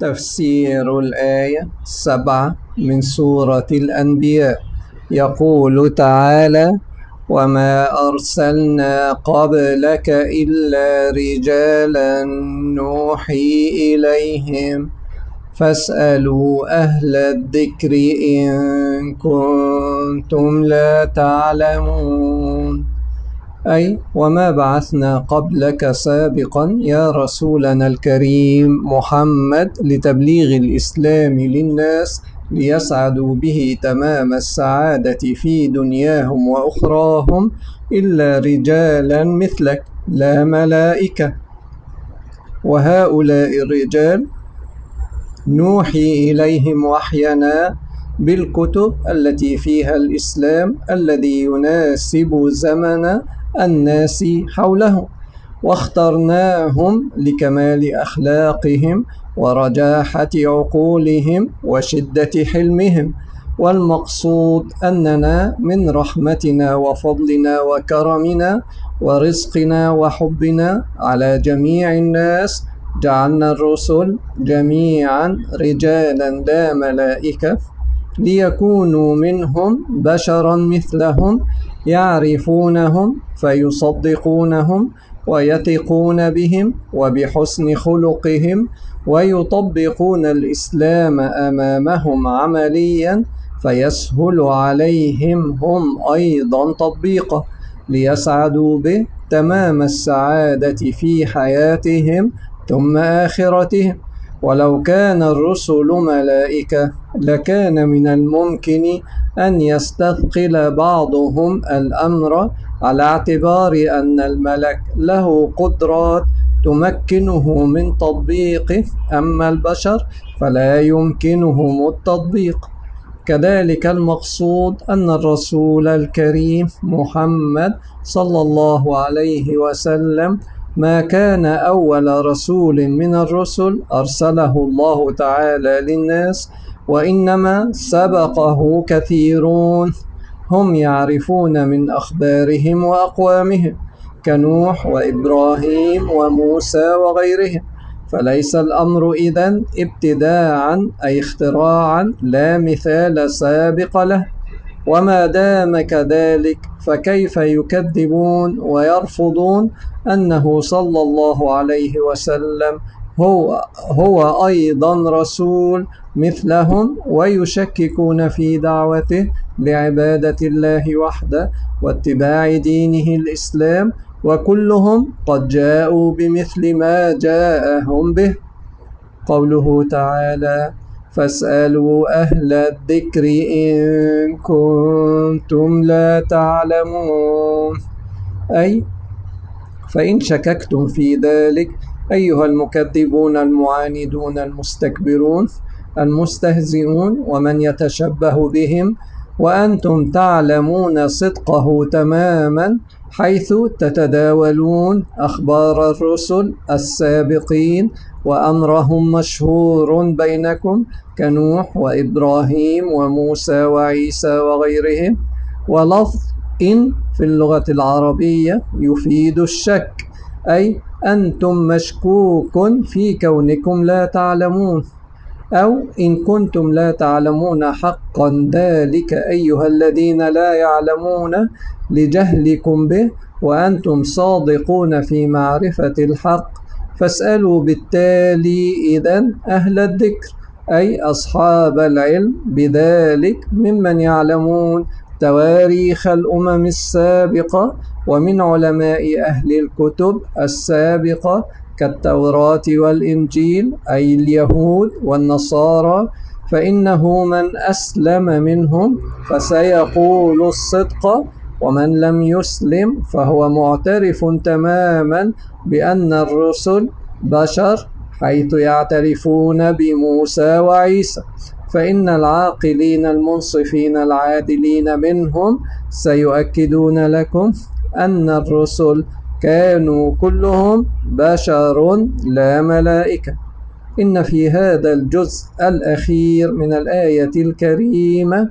تفسير الآية 7 من سورة الأنبياء. يقول تعالى: وما أرسلنا قبلك إلا رجالا نوحي إليهم فاسألوا أهل الذكر إن كنتم لا تعلمون. أي وما بعثنا قبلك سابقا يا رسولنا الكريم محمد لتبليغ الإسلام للناس ليسعدوا به تمام السعادة في دنياهم وأخراهم إلا رجالا مثلك لا ملائكة. وهؤلاء الرجال نوحي إليهم وحينا بالكتب التي فيها الإسلام الذي يناسب زمن الناس حولهم، واخترناهم لكمال أخلاقهم ورجاحة عقولهم وشدة حلمهم. والمقصود أننا من رحمتنا وفضلنا وكرمنا ورزقنا وحبنا على جميع الناس جعلنا الرسل جميعا رجالا لا ملائكة ليكونوا منهم بشرا مثلهم يعرفونهم فيصدقونهم ويثقون بهم وبحسن خلقهم ويطبقون الإسلام أمامهم عمليا فيسهل عليهم هم أيضا تطبيقه ليسعدوا به تمام السعادة في حياتهم ثم آخرتهم. ولو كان الرسل ملائكة لكان من الممكن أن يستثقل بعضهم الأمر على اعتبار أن الملك له قدرات تمكنه من تطبيقه، أما البشر فلا يمكنهم التطبيق. كذلك المقصود أن الرسول الكريم محمد صلى الله عليه وسلم ما كان أول رسول من الرسل أرسله الله تعالى للناس، وإنما سبقه كثيرون هم يعرفون من أخبارهم وأقوامهم كنوح وإبراهيم وموسى وغيرهم. فليس الأمر إذن ابتداعا أي اختراعا لا مثال سابق له. وما دام كذلك فكيف يكذبون ويرفضون أنه صلى الله عليه وسلم هو أيضا رسول مثلهم، ويشككون في دعوته لعبادة الله وحده واتباع دينه الإسلام، وكلهم قد جاءوا بمثل ما جاءهم به. قوله تعالى: فاسألوا أهل الذكر إن كنتم لا تعلمون، أي فإن شككتم في ذلك أيها المكذبون المعاندون المستكبرون المستهزئون ومن يتشبه بهم، وأنتم تعلمون صدقه تماما حيث تتداولون أخبار الرسل السابقين وأمرهم مشهور بينكم كنوح وإبراهيم وموسى وعيسى وغيرهم. ولفظ إن في اللغة العربية يفيد الشك، أي أنتم مشكوك في كونكم لا تعلمون، أو إن كنتم لا تعلمون حقا ذلك أيها الذين لا يعلمون لجهلكم به وأنتم صادقون في معرفة الحق، فاسألوا بالتالي إذن أهل الذكر أي أصحاب العلم بذلك ممن يعلمون تواريخ الأمم السابقة ومن علماء أهل الكتب السابقة كالتوراة والإنجيل أي اليهود والنصارى، فإنه من أسلم منهم فسيقول الصدق، ومن لم يسلم فهو معترف تماما بأن الرسل بشر حيث يعترفون بموسى وعيسى. فإن العاقلين المنصفين العادلين منهم سيؤكدون لكم أن الرسل كانوا كلهم بشر لا ملائكة. إن في هذا الجزء الأخير من الآية الكريمة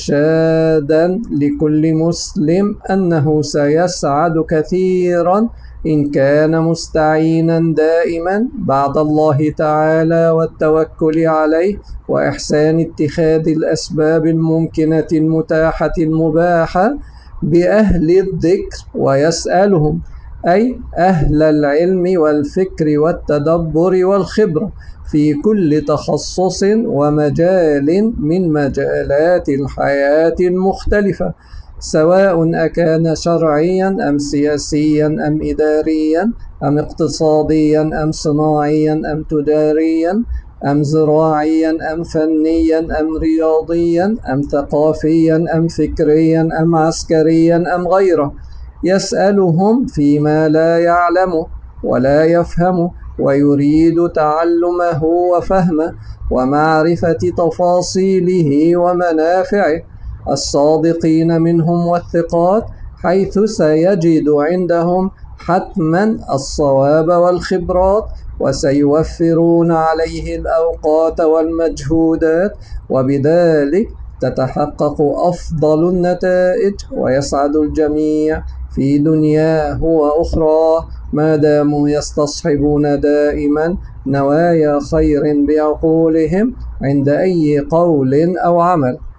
إرشادا لكل مسلم أنه سيسعد كثيرا إن كان مستعينا دائما بعد الله تعالى والتوكل عليه وإحسان اتخاذ الأسباب الممكنة المتاحة المباحة بأهل الذكر ويسألهم، أي أهل العلم والفكر والتدبر والخبرة في كل تخصص ومجال من مجالات الحياة المختلفة، سواء أكان شرعيا أم سياسيا أم إداريا أم اقتصاديا أم صناعيا أم تجاريا أم زراعيا أم فنيا أم رياضيا أم ثقافيا أم فكريا أم عسكريا أم غيره، يسألهم فيما لا يعلمه ولا يفهمه ويريد تعلمه وفهمه ومعرفة تفاصيله ومنافعه، الصادقين منهم والثقات، حيث سيجد عندهم حتما الصواب والخبرات، وسيوفرون عليه الأوقات والمجهودات، وبذلك تتحقق أفضل النتائج ويسعد الجميع في دنياه وأخراه، ما داموا يستصحبون دائما نوايا خير بعقولهم عند أي قول أو عمل.